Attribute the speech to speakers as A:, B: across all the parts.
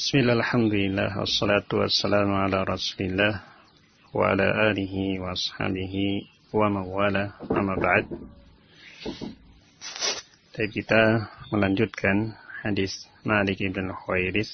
A: Bismillah, alhamdulillah, wassalatu wassalamu ala rasulillah wa ala alihi wa ashabihi wa mawala, amma ba'd. Jadi kita melanjutkan hadis Malik ibn Huwairis.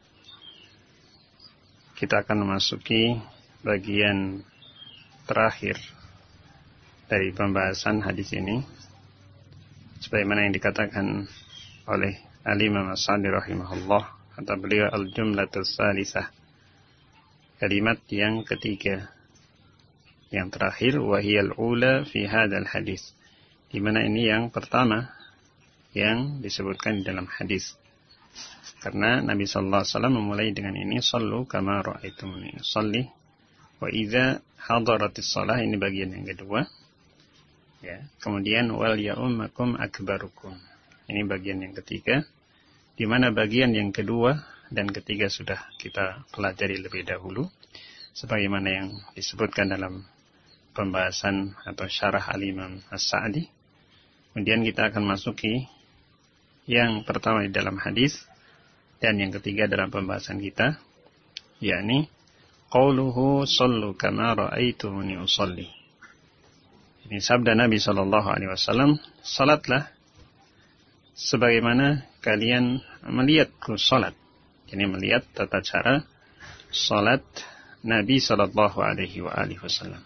A: Kita akan memasuki bagian terakhir dari pembahasan hadis ini, sebagaimana yang dikatakan oleh Al-Imam As-Sa'di rahimahullah, kata beliau al-jumlatus salisah, kalimat yang ketiga, yang terakhir, wahiyal ula fi hadzal hadis, di mana ini yang pertama yang disebutkan di dalam hadis. Karena Nabi sallallahu alaihi wasallam memulai dengan ini, sallu kama ra'aitumuni usalli, wa idza hadaratis shalah, ini bagian yang kedua. Ya, kemudian wal ya'ummakum akbarukum, ini bagian yang ketiga, di mana bagian yang kedua dan ketiga sudah kita pelajari lebih dahulu, sebagaimana yang disebutkan dalam pembahasan atau syarah Al-Imam As-Sa'di. Kemudian kita akan masuki yang pertama di dalam hadis dan yang ketiga dalam pembahasan kita, yakni qauluhu sallu kama ra'aitumuni usalli. Ini sabda Nabi SAW, salatlah sebagaimana kalian melihatku salat. Ini melihat tata cara salat Nabi sallallahu alaihi wasallam.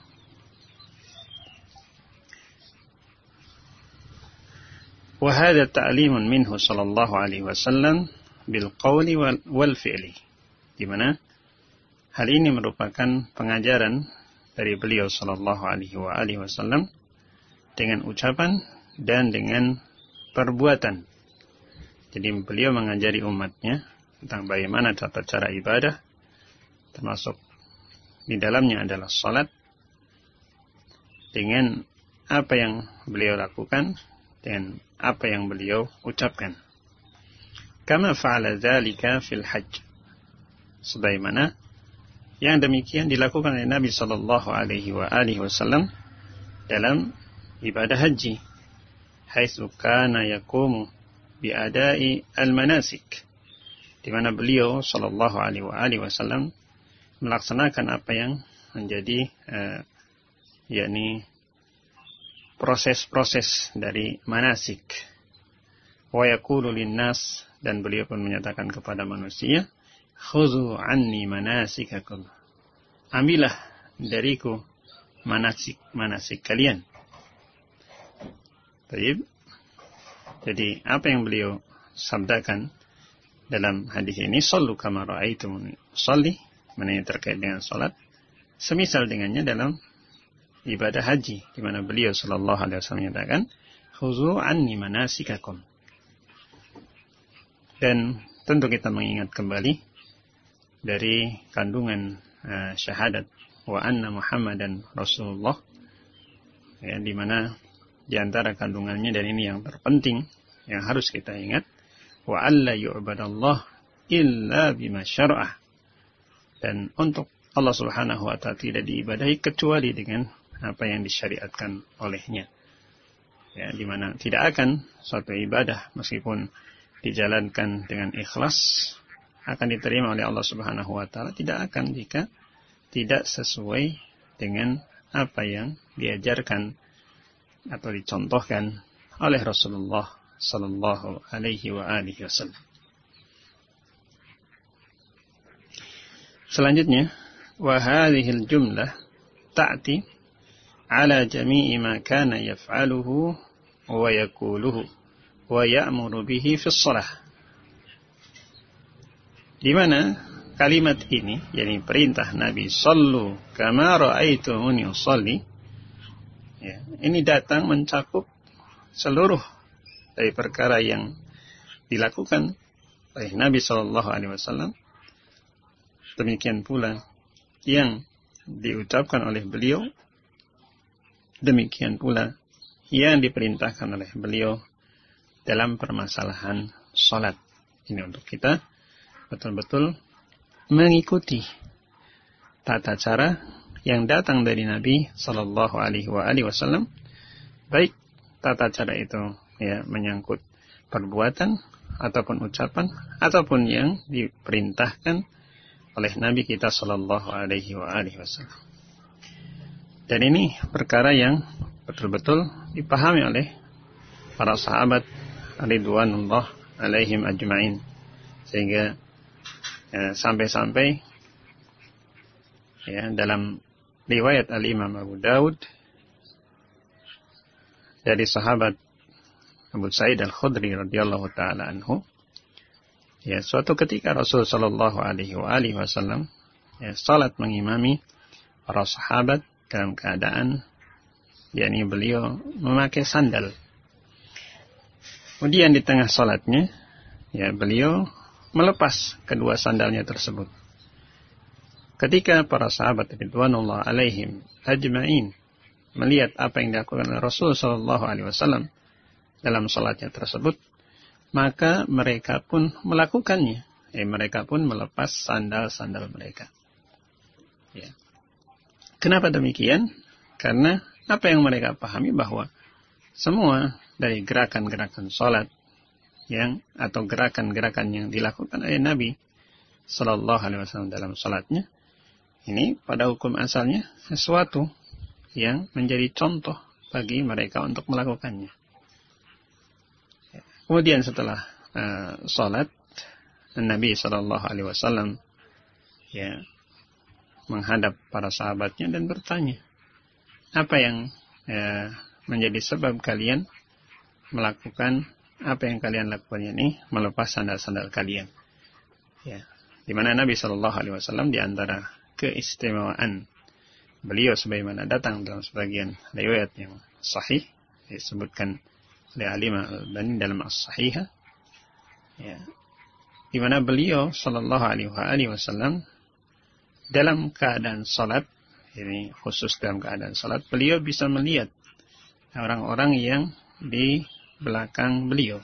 A: Wa hadha ta'limun minhu sallallahu alaihi wasallam bil qawli wal fi'li. Di mana hal ini merupakan pengajaran dari beliau sallallahu alaihi wasallam dengan ucapan dan dengan perbuatan. Jadi beliau mengajari umatnya tentang bagaimana tata cara ibadah, termasuk di dalamnya adalah salat, dengan apa yang beliau lakukan dan apa yang beliau ucapkan. Kama fa'ala dzalika fil hajj, sebagaimana yang demikian dilakukan oleh Nabi sallallahu alaihi wasallam dalam ibadah haji. Haitsu kana yaqumu bi adai al-manasik, di mana beliau sallallahu alaihi wasallam melaksanakan apa yang menjadi yakni proses-proses dari manasik. Wa yaqulu lin-nas, dan beliau pun menyatakan kepada manusia, khuzu anni manasikakum, ambillah dariku manasik kalian. Baik. Jadi apa yang beliau sabdakan dalam hadis ini, sallu kama ra'aitumuni usalli, mana terkait dengan salat, semisal dengannya dalam ibadah haji, di mana beliau sallallahu alaihi wasallam menyatakan, khuzu anni manasikakum. Dan tentu kita mengingat kembali dari kandungan syahadat wa anna Muhammadan Rasulullah, ya, di mana di antara kandungannya, dan ini yang terpenting yang harus kita ingat, wa alla yu'badallah illa bima syara'ah, dan untuk Allah Subhanahu wa ta'ala tidak diibadahi kecuali dengan apa yang disyariatkan olehnya. Ya, di mana tidak akan suatu ibadah meskipun dijalankan dengan ikhlas akan diterima oleh Allah Subhanahu wa ta'ala, tidak akan jika tidak sesuai dengan apa yang diajarkan atau dicontohkan oleh Rasulullah sallallahu alaihi wasallam. Selanjutnya, wa hadhihi al-jumlah ta'ti ala jami'i ma kana yaf'aluhu wa yaquluhu wa ya'muru bihi fi shalah. Di mana kalimat ini, yakni perintah Nabi sallu kama ra'aitumuni usalli, ya, ini datang mencakup seluruh dari perkara yang dilakukan oleh Nabi sallallahu alaihi wasallam. Demikian pula yang diucapkan oleh beliau, demikian pula yang diperintahkan oleh beliau dalam permasalahan salat. Ini untuk kita betul-betul mengikuti tata cara yang datang dari Nabi sallallahu alaihi wasallam, baik tata cara itu ya menyangkut perbuatan ataupun ucapan ataupun yang diperintahkan oleh Nabi kita sallallahu alaihi wasallam. Dan ini perkara yang betul-betul dipahami oleh para sahabat ridwanullah alaihim ajma'in, sehingga sampai-sampai dalam riwayat Al-Imam Abu Daud dari sahabat Abu Sa'id Al-Khudri radhiyallahu taala anhu, suatu ketika Rasul sallallahu alaihi wasallam salat mengimami para sahabat dalam keadaan beliau memakai sandal. Kemudian di tengah salatnya beliau melepas kedua sandalnya tersebut. Ketika para sahabat ridwanullah alaihim ajma'in melihat apa yang dilakukan oleh Rasul sallallahu alaihi wasallam dalam salatnya tersebut, maka mereka pun melakukannya. Mereka pun melepas sandal-sandal mereka. Kenapa demikian? Karena apa yang mereka pahami bahwa semua dari gerakan-gerakan salat atau gerakan-gerakan yang dilakukan oleh Nabi sallallahu alaihi wasallam dalam salatnya, ini pada hukum asalnya sesuatu yang menjadi contoh bagi mereka untuk melakukannya. Kemudian setelah salat, Nabi sallallahu alaihi wasallam menghadap para sahabatnya dan bertanya, apa yang menjadi sebab kalian melakukan apa yang kalian lakukan ini, melepas sandal-sandal kalian? Di mana Nabi sallallahu alaihi wasallam di antara keistimewaan beliau sebagaimana datang dalam sebagian riwayat yang sahih disebutkan oleh Al-Imam Al-Albani dalam As-Sahihah, di mana beliau sallallahu alaihi wasallam dalam keadaan salat, ini khusus dalam keadaan salat, beliau bisa melihat orang-orang yang di belakang beliau.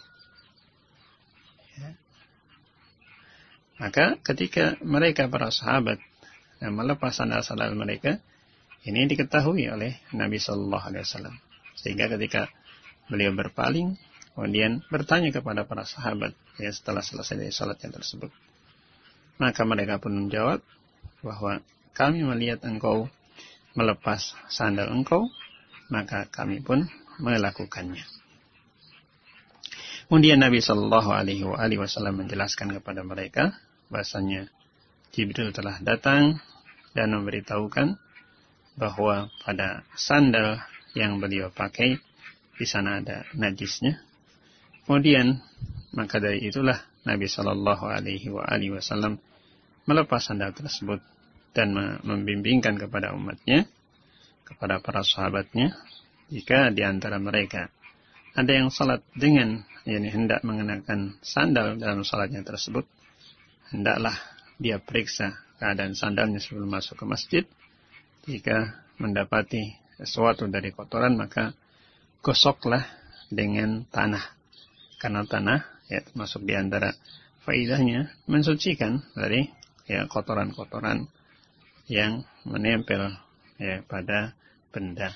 A: Maka ketika mereka para sahabat melepas sandal-sandal mereka, ini diketahui oleh Nabi sallallahu alaihi wasallam. Sehingga ketika beliau berpaling, kemudian bertanya kepada para sahabat setelah selesai dari salatnya tersebut, maka mereka pun menjawab bahwa kami melihat engkau melepas sandal engkau, maka kami pun melakukannya. Kemudian Nabi sallallahu alaihi wasallam menjelaskan kepada mereka bahasanya Jibril telah datang dan memberitahukan bahwa pada sandal yang beliau pakai di sana ada najisnya. Kemudian maka dari itulah Nabi sallallahu alaihi wasallam melepas sandal tersebut dan membimbingkan kepada umatnya, kepada para sahabatnya, jika di antara mereka ada yang salat dengan hendak mengenakan sandal dalam salatnya tersebut, hendaklah dia periksa keadaan sandalnya sebelum masuk ke masjid. Jika mendapati sesuatu dari kotoran, maka gosoklah dengan tanah. Karena tanah termasuk di antara faedahnya mensucikan dari kotoran-kotoran yang menempel pada benda.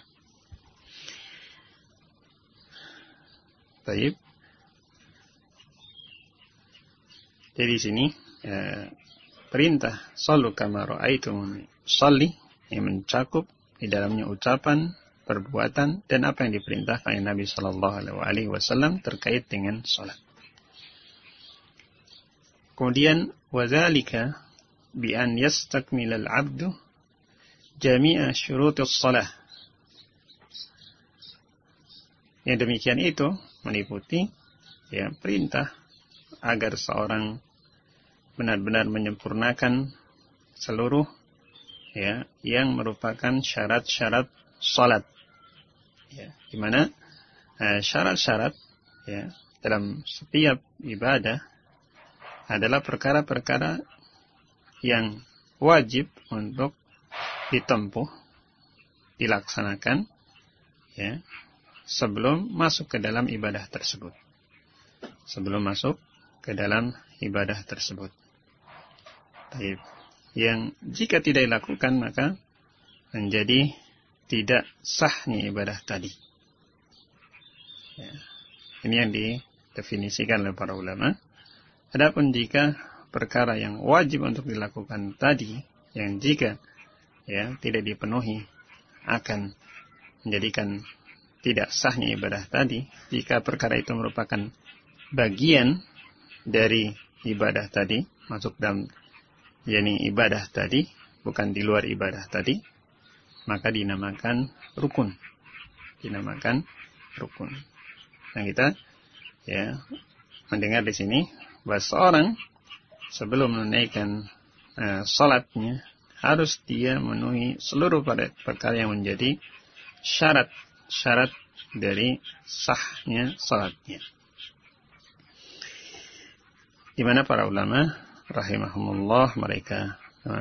A: Baik. Jadi di sini perintah sallu kama ra'aitumuni shalli yang mencakup di dalamnya ucapan, perbuatan, dan apa yang diperintahkan oleh Nabi sallallahu alaihi wasallam terkait dengan salat. Kemudian wadzalika bi an yastakmila al-'abdu jami'a syurutus shalah. Yang demikian itu meliputi perintah agar seorang benar-benar menyempurnakan seluruh yang merupakan syarat-syarat salat. Di mana syarat-syarat dalam setiap ibadah adalah perkara-perkara yang wajib untuk ditempuh, dilaksanakan sebelum masuk ke dalam ibadah tersebut. Sebelum masuk ke dalam ibadah tersebut. Baik. Yang jika tidak dilakukan maka menjadi tidak sahnya ibadah tadi. Ini yang didefinisikan oleh para ulama Adapun jika perkara yang wajib untuk dilakukan tadi, yang jika tidak dipenuhi akan menjadikan tidak sahnya ibadah tadi, jika perkara itu merupakan bagian dari ibadah tadi, masuk dalam ibadah tadi, bukan di luar ibadah tadi, maka dinamakan rukun. Nah, kita mendengar di sini bahwa seorang sebelum menunaikan salatnya harus dia memenuhi seluruh perkara yang menjadi syarat dari sahnya salatnya. Di mana para ulama rahimahumullah mereka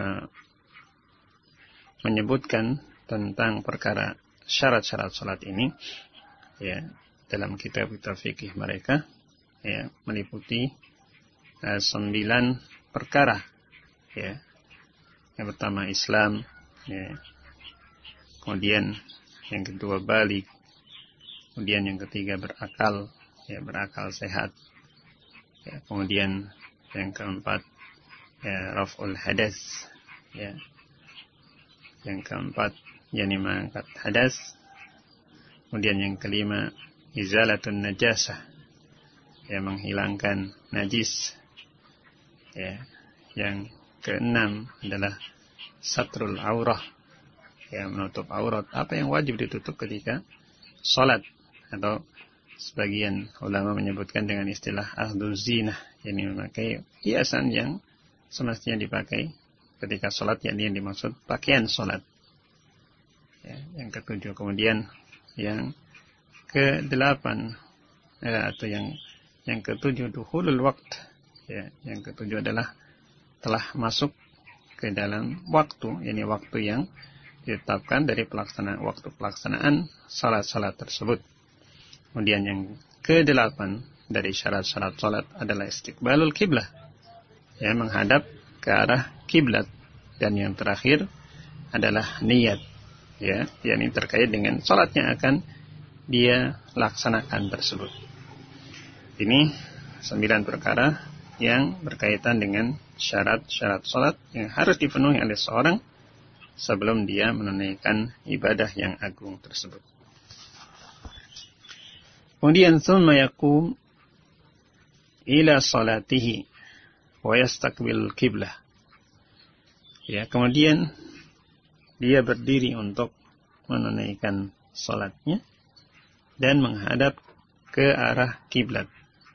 A: menyebutkan tentang perkara syarat-syarat salat ini dalam kitab-kitab fikih mereka meliputi 9 perkara. Yang pertama Islam, kemudian yang kedua balik, kemudian yang ketiga berakal, berakal sehat, kemudian yang keempat raf'ul hadas, yang keempat mengangkat hadas, kemudian yang kelima izalatun najasah, menghilangkan najis, yang keenam adalah satrul aurah, menutup aurat, apa yang wajib ditutup ketika salat, atau sebagian ulama menyebutkan dengan istilah akhduz zinah, memakai hiasan yang semestinya dipakai ketika salat, yang dimaksud pakaian salat. Yang ketujuh, kemudian yang kedelapan atau yang ketujuh dukhulul waqt, yang ketujuh adalah telah masuk ke dalam waktu, waktu yang ditetapkan dari waktu pelaksanaan salat-salat tersebut. Kemudian yang kedelapan dari syarat-syarat salat adalah istiqbalul kiblah, menghadap ke arah kiblat. Dan yang terakhir adalah niat, yakni terkait dengan salat yang akan dia laksanakan tersebut. Ini 9 perkara yang berkaitan dengan syarat-syarat salat yang harus dipenuhi oleh seorang sebelum dia menunaikan ibadah yang agung tersebut. Kemudian thumma yaqum ila salatihi wa yastaqbil qiblah. Kemudian dia berdiri untuk menunaikan salatnya dan menghadap ke arah kiblat.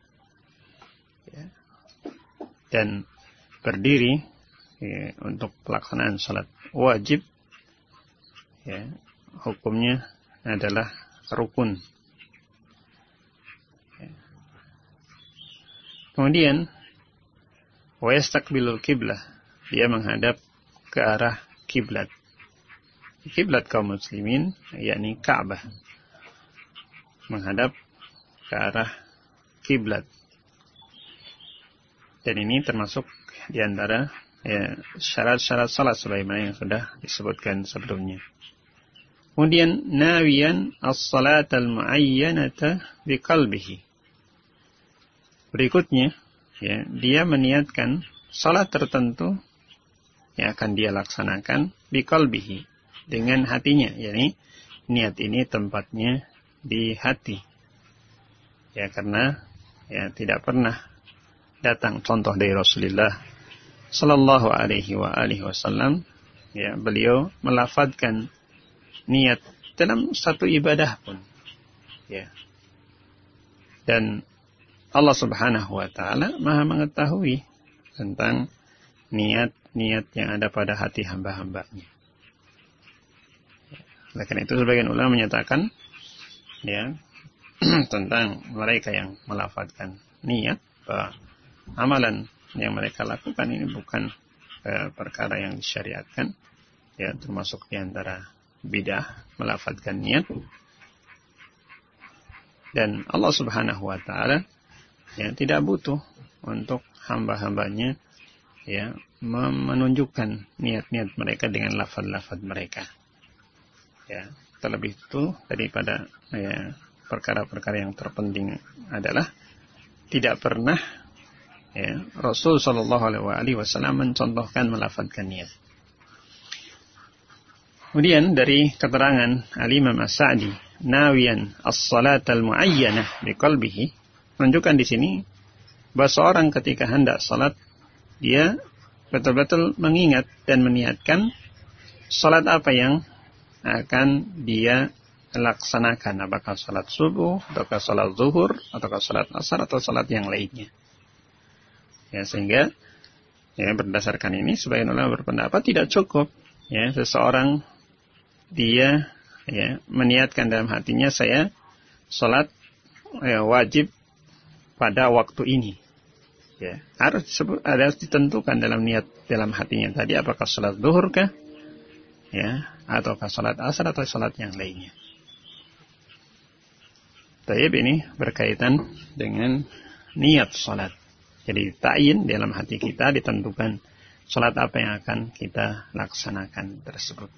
A: Dan berdiri untuk pelaksanaan salat wajib, hukumnya adalah rukun. Kemudian wa yastaqbilul qiblah, dia menghadap ke arah kiblat. Kiblat kaum muslimin yakni Ka'bah, menghadap ke arah kiblat. Dan ini termasuk di antara syarat-syarat salat sebagaimana yang sudah disebutkan sebelumnya. Kemudian nawiyan as-salat al-muayyanata biqalbihi. Berikutnya, dia meniatkan salat tertentu yang akan dia laksanakan biqalbihi, dengan hatinya, yakni niat ini tempatnya di hati. Karena tidak pernah datang contoh dari Rasulullah sallallahu alaihi wasallam, beliau melafadzkan niat dalam satu ibadah pun. Dan Allah Subhanahu wa taala Maha mengetahui tentang niat-niat yang ada pada hati hamba-hambanya. Oleh karena itu sebagian ulama menyatakan tentang mereka yang melafadzkan niat bahwa amalan yang mereka lakukan ini bukan perkara yang disyariatkan, termasuk di antara bidah melafadzkan niat. Dan Allah Subhanahu wa taala tidak butuh untuk hamba-hambanya menunjukkan niat-niat mereka dengan lafaz-lafaz mereka. Terlebih itu daripada perkara-perkara yang terpenting adalah tidak pernah ya, Rasul sallallahu alaihi wasallam mencontohkan melafadzkan niat. Kemudian dari keterangan Al-Imam As-Sa'di, nawiyan as-salat al-mu'ayyanah biqalbihi, menunjukkan di sini bahwa seorang ketika hendak salat, dia betul-betul mengingat dan meniatkan salat apa yang akan dia laksanakan, apakah salat subuh, ataukah salat zuhur, ataukah salat asar, atau salat yang lainnya. Ya, sehingga ya, berdasarkan ini sebagian ulama berpendapat tidak cukup ya seseorang dia ya meniatkan dalam hatinya saya salat ya, wajib pada waktu ini. Ya, harus ditentukan dalam niat dalam hatinya tadi apakah salat zuhur kah? Ya, ataukah salat asar atau salat yang lainnya. Tayyib ini berkaitan dengan niat salat. Jadi ta'yin dalam hati kita ditentukan salat apa yang akan kita laksanakan tersebut.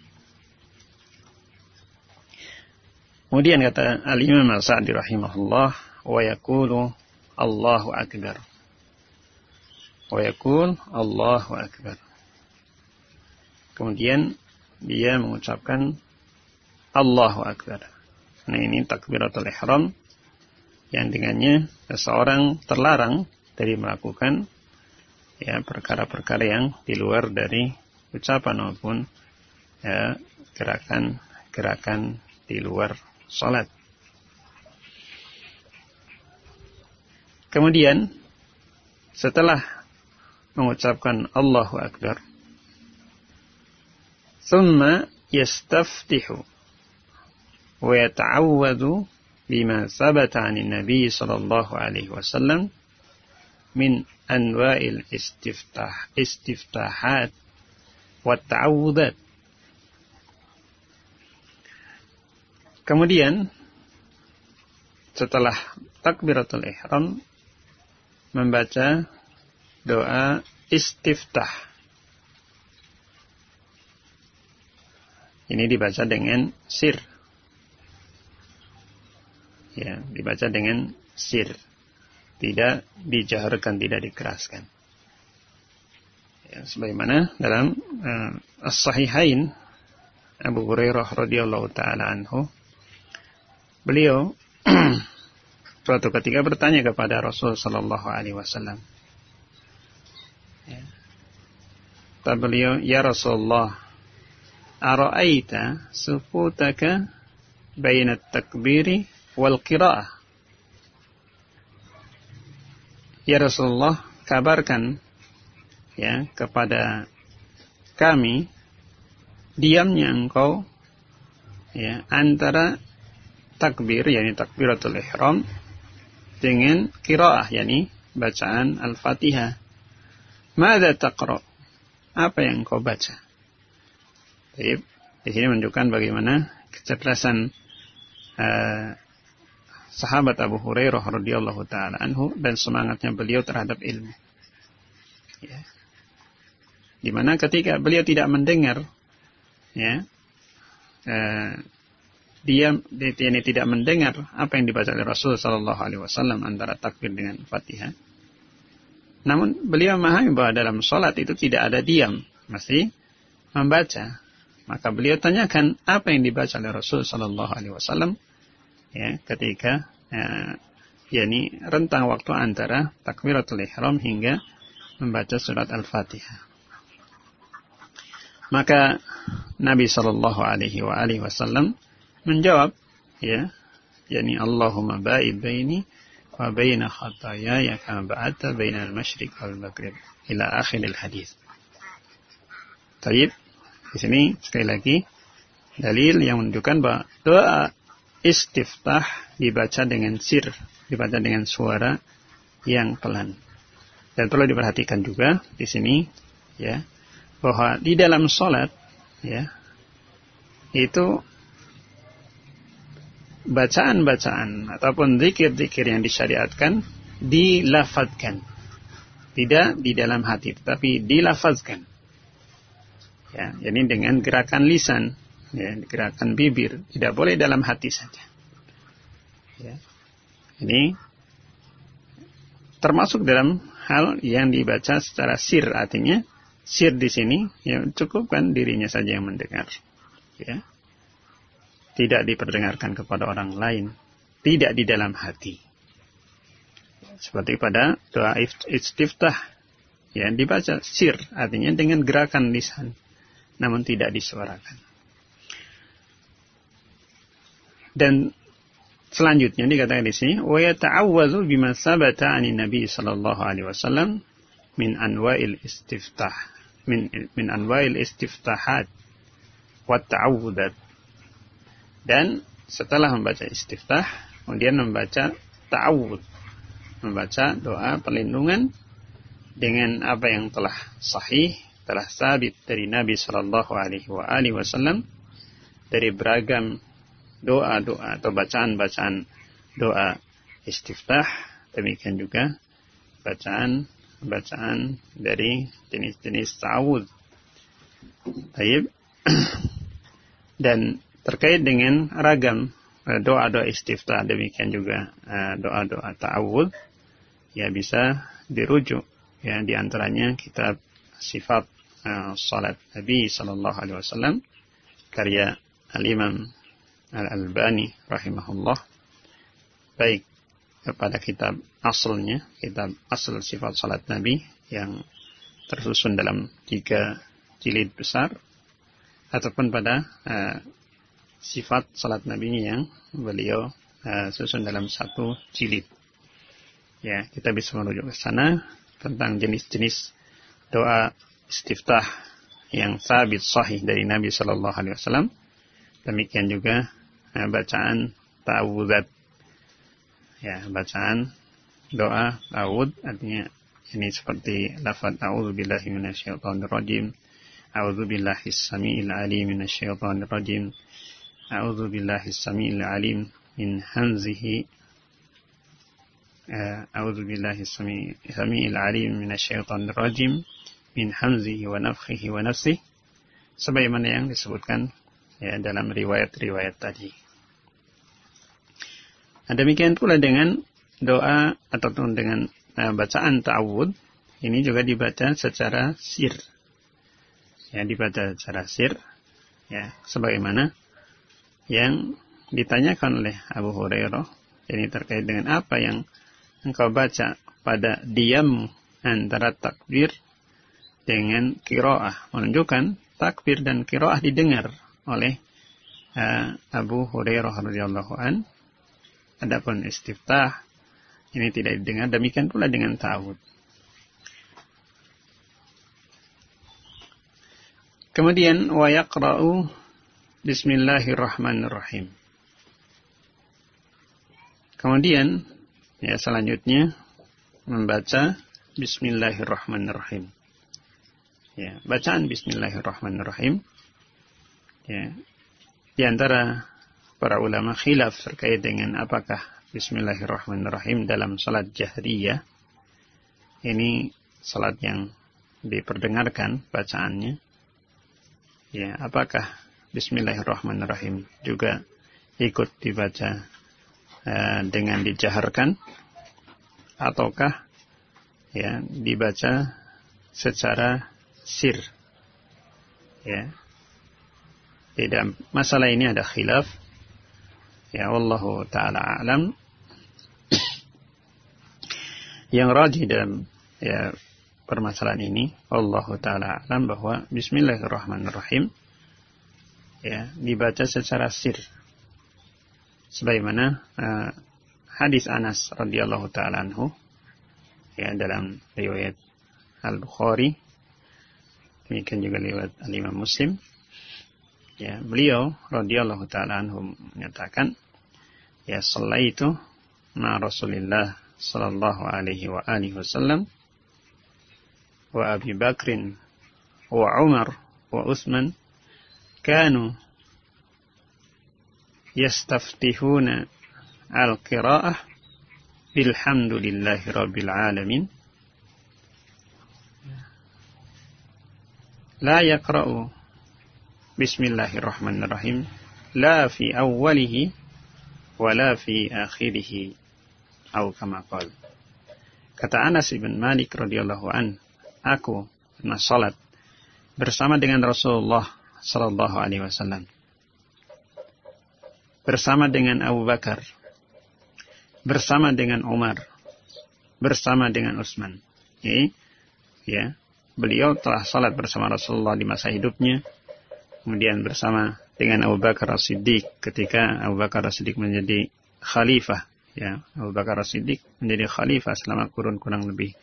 A: Kemudian kata Al-Imam Al-Sa'di rahimahullah, wa yaqulu Allahu akbar. Wa yaqul Allahu akbar. Kemudian dia mengucapkan Allahu akbar. Nah, ini takbiratul ihram yang dengannya seseorang terlarang dari melakukan ya perkara-perkara yang di luar dari ucapan maupun ya gerakan di luar salat. Kemudian setelah mengucapkan Allahu akbar, thumma yastaftihu wa yata'awwadu bima sabata 'anil nabi sallallahu alaihi wasallam min anwa'il istiftahat wa ta'awudat. Kemudian setelah takbiratul ihram membaca doa istiftah. Ini dibaca dengan sir. Ya, dibaca dengan sir. Tidak dijaharkan, tidak dikeraskan. Ya, sebagaimana dalam As-Sahihain Abu Hurairah radhiyallahu taala anhu, beliau suatu ketika bertanya kepada Rasul sallallahu alaihi wasallam. Ya. Kata beliau, "Ya Rasulullah, ara'aita sufutaka baina at-takbiri wal qira'ah?" Ya Rasulullah, kabarkan ya kepada kami diamnya engkau ya antara takbir, yakni takbiratul ihram, dengan qiraah, yakni bacaan Al-Fatihah. Madza taqra? Apa yang engkau baca? Baik, di sini menunjukkan bagaimana kecerdasan sahabat Abu Hurairah radhiyallahu taala anhu dan semangatnya beliau terhadap ilmu. Ya. Di mana ketika beliau tidak mendengar ya dia tidak mendengar apa yang dibaca oleh Rasul sallallahu alaihi wasallam antara takbir dengan Fatihah. Namun beliau memahami bahwa dalam salat itu tidak ada diam, mesti membaca. Maka beliau tanyakan apa yang dibaca oleh Rasul sallallahu alaihi wasallam ya ketika yakni rentang waktu antara takbiratul ihram hingga membaca surat Al-Fatihah. Maka Nabi sallallahu alaihi wasallam menjawab ya, yakni Allahumma ba'id baini wa baina khataayaya kama ba'adta baina al-masyriq wal maghrib ila akhiril hadis. Baik, di sini sekali lagi dalil yang menunjukkan bahwa doa istiftah dibaca dengan sir, dibaca dengan suara yang pelan. Dan perlu diperhatikan juga di sini ya bahwa di dalam salat ya itu bacaan-bacaan ataupun zikir-zikir yang disyariatkan dilafadzkan, tidak di dalam hati tetapi dilafadzkan ya, jadi dengan gerakan lisan ya, gerakan bibir, tidak boleh dalam hati saja ya. Ini termasuk dalam hal yang dibaca secara sir, artinya sir di sini ya cukupkan dirinya saja yang mendengar, ya. Tidak diperdengarkan kepada orang lain, tidak di dalam hati. Seperti pada doa istiftah, ya dibaca sir, artinya dengan gerakan lisan, namun tidak disuarakan. Dan selanjutnya dikatakan di sini, wa yata'awwadzu bima sabata 'ani Nabi sallallahu alaihi wasallam min anwa'il istiftah, min anwa'il istiftahat wa ta'awudzat. Dan setelah membaca istiftah, kemudian membaca ta'awudz, membaca doa perlindungan dengan apa yang telah sahih, telah sabit dari Nabi sallallahu alaihi wasallam dari beragam doa-doa atau bacaan-bacaan doa istiftah, demikian juga bacaan dari jenis-jenis ta'awudz. Baik. Dan terkait dengan ragam doa-doa istiftah, demikian juga doa-doa ta'awudz, ya bisa dirujuk, ya di antaranya kitab Sifat Salat Nabi sallallahu alaihi wasallam karya Al-Imam Al-Albani rahimahullah, baik kepada kitab asalnya, kitab asal Sifat Salat Nabi yang tersusun dalam 3 jilid besar, ataupun pada sifat salat Nabi yang beliau susun dalam 1 jilid. Ya, kita bisa merujuk ke sana tentang jenis-jenis doa istiftah yang sabit sahih dari Nabi sallallahu alaihi wasallam. Demikian juga bacaan ta'awudzat. Ya, bacaan doa ta'awudz, artinya ini seperti lafaz a'udzubillahi minasyaitonir rajim, a'udzubillahis samiil alim minasyaitonir rajim, a'udzubillahis samiil alim min hamzihi, a'udzubillahis samiil alim minasyaitonir rajim min hamzihi wa nafthihi wa nafsihi, sebagaimana yang disebutkan ya dalam riwayat-riwayat tadi. Nah, demikian pula dengan doa ataupun dengan bacaan ta'awudz, ini juga dibaca secara sir. Ya, dibaca secara sir, ya, sebagaimana yang ditanyakan oleh Abu Hurairah, ini terkait dengan apa yang engkau baca pada diam antara takbir dengan qiraah, menunjukkan takbir dan qiraah didengar oleh Abu Hurairah radhiyallahu an. Adapun istiftah ini tidak didengar, demikian pula dengan ta'awudz. Kemudian wa yaqra'u bismillahirrahmanirrahim. Kemudian ya selanjutnya membaca bismillahirrahmanirrahim. Ya, bacaan bismillahirrahmanirrahim. Ya, di antara para ulama khilaf terkait dengan apakah bismillahirrahmanirrahim dalam salat jahriyah ini salat yang diperdengarkan bacaannya. Ya, apakah bismillahirrahmanirrahim juga ikut dibaca dengan dijaharkan, ataukah ya dibaca secara sir? Ya, tidak, masalah ini ada khilaf. Ya, wallahu ta'ala a'lam. Yang rajih dalam ya permasalahan ini, wallahu ta'ala a'lam, bahwa bismillahirrahmanirrahim ya dibaca secara sir. Sebagaimana hadis Anas radhiyallahu ta'ala anhu ya dalam riwayat Al-Bukhari, demikian juga riwayat Al-Imam Muslim. Ya, beliau radhiyallahu ta'ala anhu menyatakan, ya shallaitu ma Rasulillah sallallahu alaihi wa alihi wasallam wa Abi Bakrin wa Umar wa Utsman kanu yastaftihuna al-qira'ah bilhamdulillahi rabbil alamin la yaqra'u bismillahirrahmanirrahim la fi awwalihi wa la fi akhirihi atau kama qala. Kata Anas bin Malik radhiyallahu an, aku pernah salat bersama dengan Rasulullah sallallahu alaihi wasallam, bersama dengan Abu Bakar, bersama dengan Umar, bersama dengan Utsman. Ya, beliau telah salat bersama Rasulullah di masa hidupnya, kemudian bersama dengan Abu Bakar As-Siddiq ketika Abu Bakar As-Siddiq menjadi khalifah. Ya, Abu Bakar As-Siddiq menjadi khalifah selama kurun lebih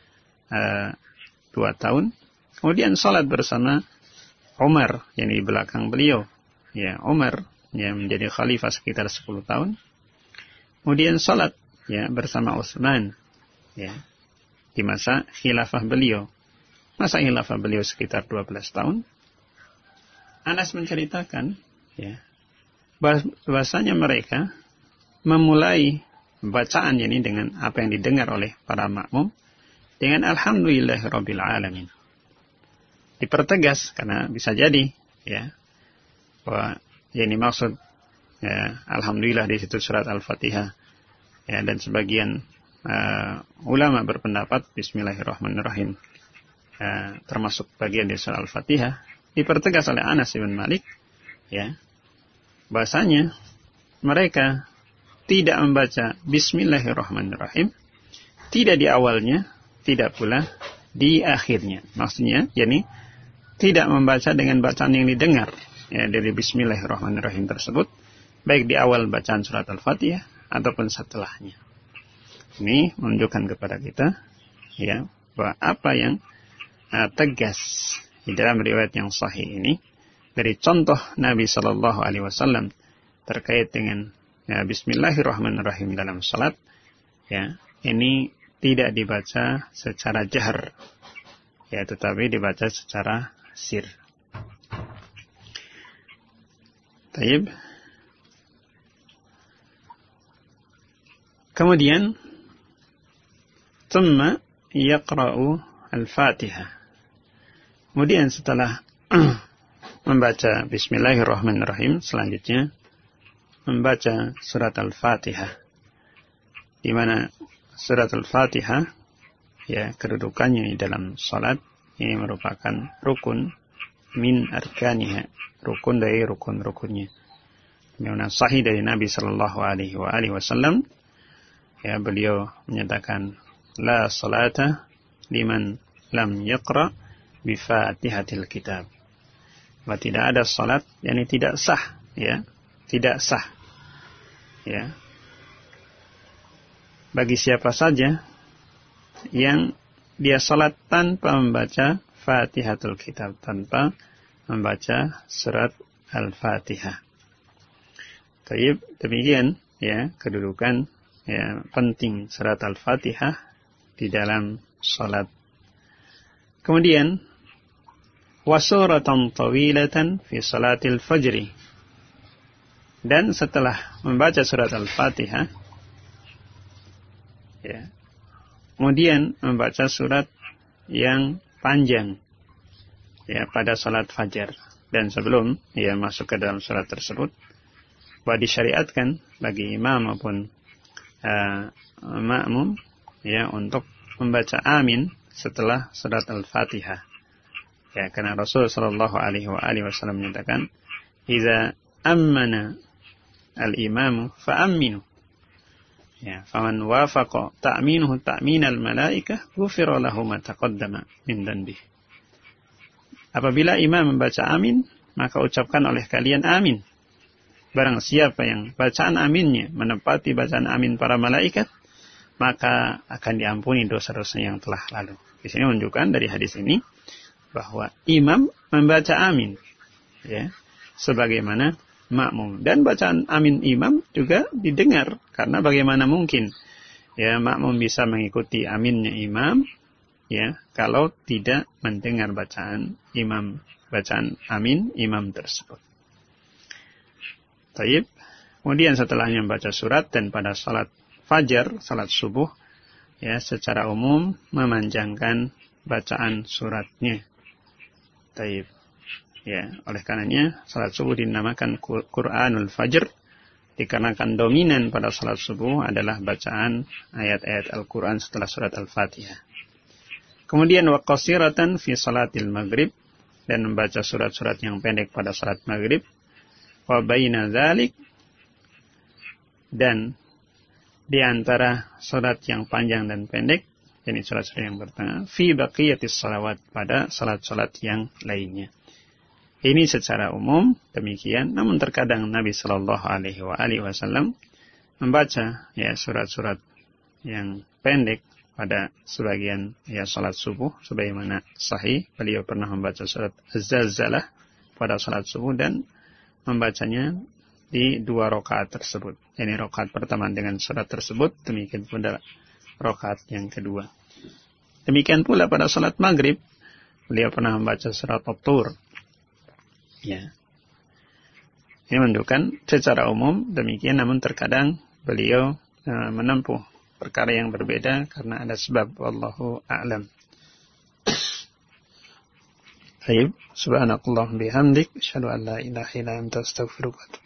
A: 2 tahun. Kemudian salat bersama Umar yang di belakang beliau. Ya, Umar yang menjadi khalifah sekitar 10 tahun. Kemudian salat ya bersama Utsman ya di masa khilafah beliau. Masa khilafah beliau sekitar 12 tahun. Anas menceritakan ya bahwasanya mereka memulai bacaan ini dengan apa yang didengar oleh para makmum dengan alhamdulillahirabbil alamin. Dipertegas karena bisa jadi ya bahwa yang dimaksud ya alhamdulillah di situ surat Al-Fatihah ya, dan sebagian ulama berpendapat bismillahirrahmanirrahim termasuk bagian dari surat Al-Fatihah. Dipertegas oleh Anas bin Malik ya bahasanya mereka tidak membaca bismillahirrahmanirrahim, tidak di awalnya, tidak pula di akhirnya. Maksudnya, yakni tidak membaca dengan bacaan yang didengar ya, dari bismillahirrahmanirrahim tersebut, baik di awal bacaan surat Al-Fatihah ataupun setelahnya. Ini menunjukkan kepada kita ya bahwa apa yang tegas di dalam riwayat yang sahih ini dari contoh Nabi Shallallahu Alaihi Wasallam terkait dengan ya, bismillahirrahmanirrahim dalam salat ya, ini tidak dibaca secara jahar ya, tetapi dibaca secara sir. Taib. Kemudian thumma yaqra'u al-Fatihah. Kemudian setelah membaca bismillahirrahmanirrahim, selanjutnya membaca surat Al-Fatihah, di mana surat Al-Fatihah ya kedudukannya di dalam salat ini merupakan rukun min arkaniha, rukun dari rukun-rukunnya. Memang sahih dari Nabi Sallallahu Alaihi Wasallam ya, beliau menyatakan la salata liman lam yaqra bi Fatihatil Kitab. Bahwa tidak ada salat, yakni tidak sah ya, tidak sah ya bagi siapa saja yang dia salat tanpa membaca Fatihatul Kitab, tanpa membaca surat Al-Fatihah. Taib, demikian ya kedudukan ya penting surat Al-Fatihah di dalam salat. Kemudian wasuratan tawilatan fi salatil fajri, dan setelah membaca surat Al-Fatihah ya, kemudian membaca surat yang panjang ya pada salat fajar, dan sebelum ya masuk ke dalam surat tersebut bahwa disyariatkan bagi imam maupun makmum ya untuk membaca amin setelah surat Al-Fatihah ya, karena Rasul sallallahu alaihi wasallam menyatakan idza ammana al-imamu fa'aminu ya, faman wafaqa ta'minuhu ta'minal malaikah ghufira lahu ma taqaddama min dhanbihi. Apabila imam membaca amin, maka ucapkan oleh kalian amin. Barang siapa yang bacaan aminnya menepati bacaan amin para malaikat, maka akan diampuni dosa-dosa yang telah lalu. Di sini menunjukkan dari hadis ini bahwa imam membaca amin ya sebagaimana makmum, dan bacaan amin imam juga didengar, karena bagaimana mungkin ya makmum bisa mengikuti aminnya imam ya kalau tidak mendengar bacaan imam, bacaan amin imam tersebut. Taib. Kemudian setelahnya membaca surat, dan pada salat fajar, salat subuh ya secara umum memanjangkan bacaan suratnya. Taib. Ya, oleh karenanya salat subuh dinamakan Qur'anul Fajr Dikarenakan dominan pada salat subuh adalah bacaan ayat-ayat Al-Quran setelah surat Al-Fatihah. Kemudian wa qasiratan fi salatil maghrib, dan membaca surat-surat yang pendek pada salat maghrib. Wa baina dzalik, dan di antara salat yang panjang dan pendek, yakni salat-salat yang bertengah, fi baqiyatis salawat, pada salat-salat yang lainnya. Ini secara umum demikian, namun terkadang Nabi Shallallahu Alaihi Wasallam membaca surat-surat yang pendek pada sebagian salat subuh, sebagaimana sahih beliau pernah membaca surat Az-Zalzalah pada salat subuh dan membacanya di 2 rakaat tersebut. Ini rakaat pertama dengan surat tersebut, demikian pula rakaat yang kedua. Demikian pula pada salat maghrib beliau pernah membaca surat At-Tur. Ya. Ini menunjukkan secara umum demikian, namun terkadang beliau menempuh perkara yang berbeda karena ada sebab. Wallahu a'lam. Baik, subhanakallah bihamdik, asyhadu an la ilaha illa anta, astaghfiruka wa atubu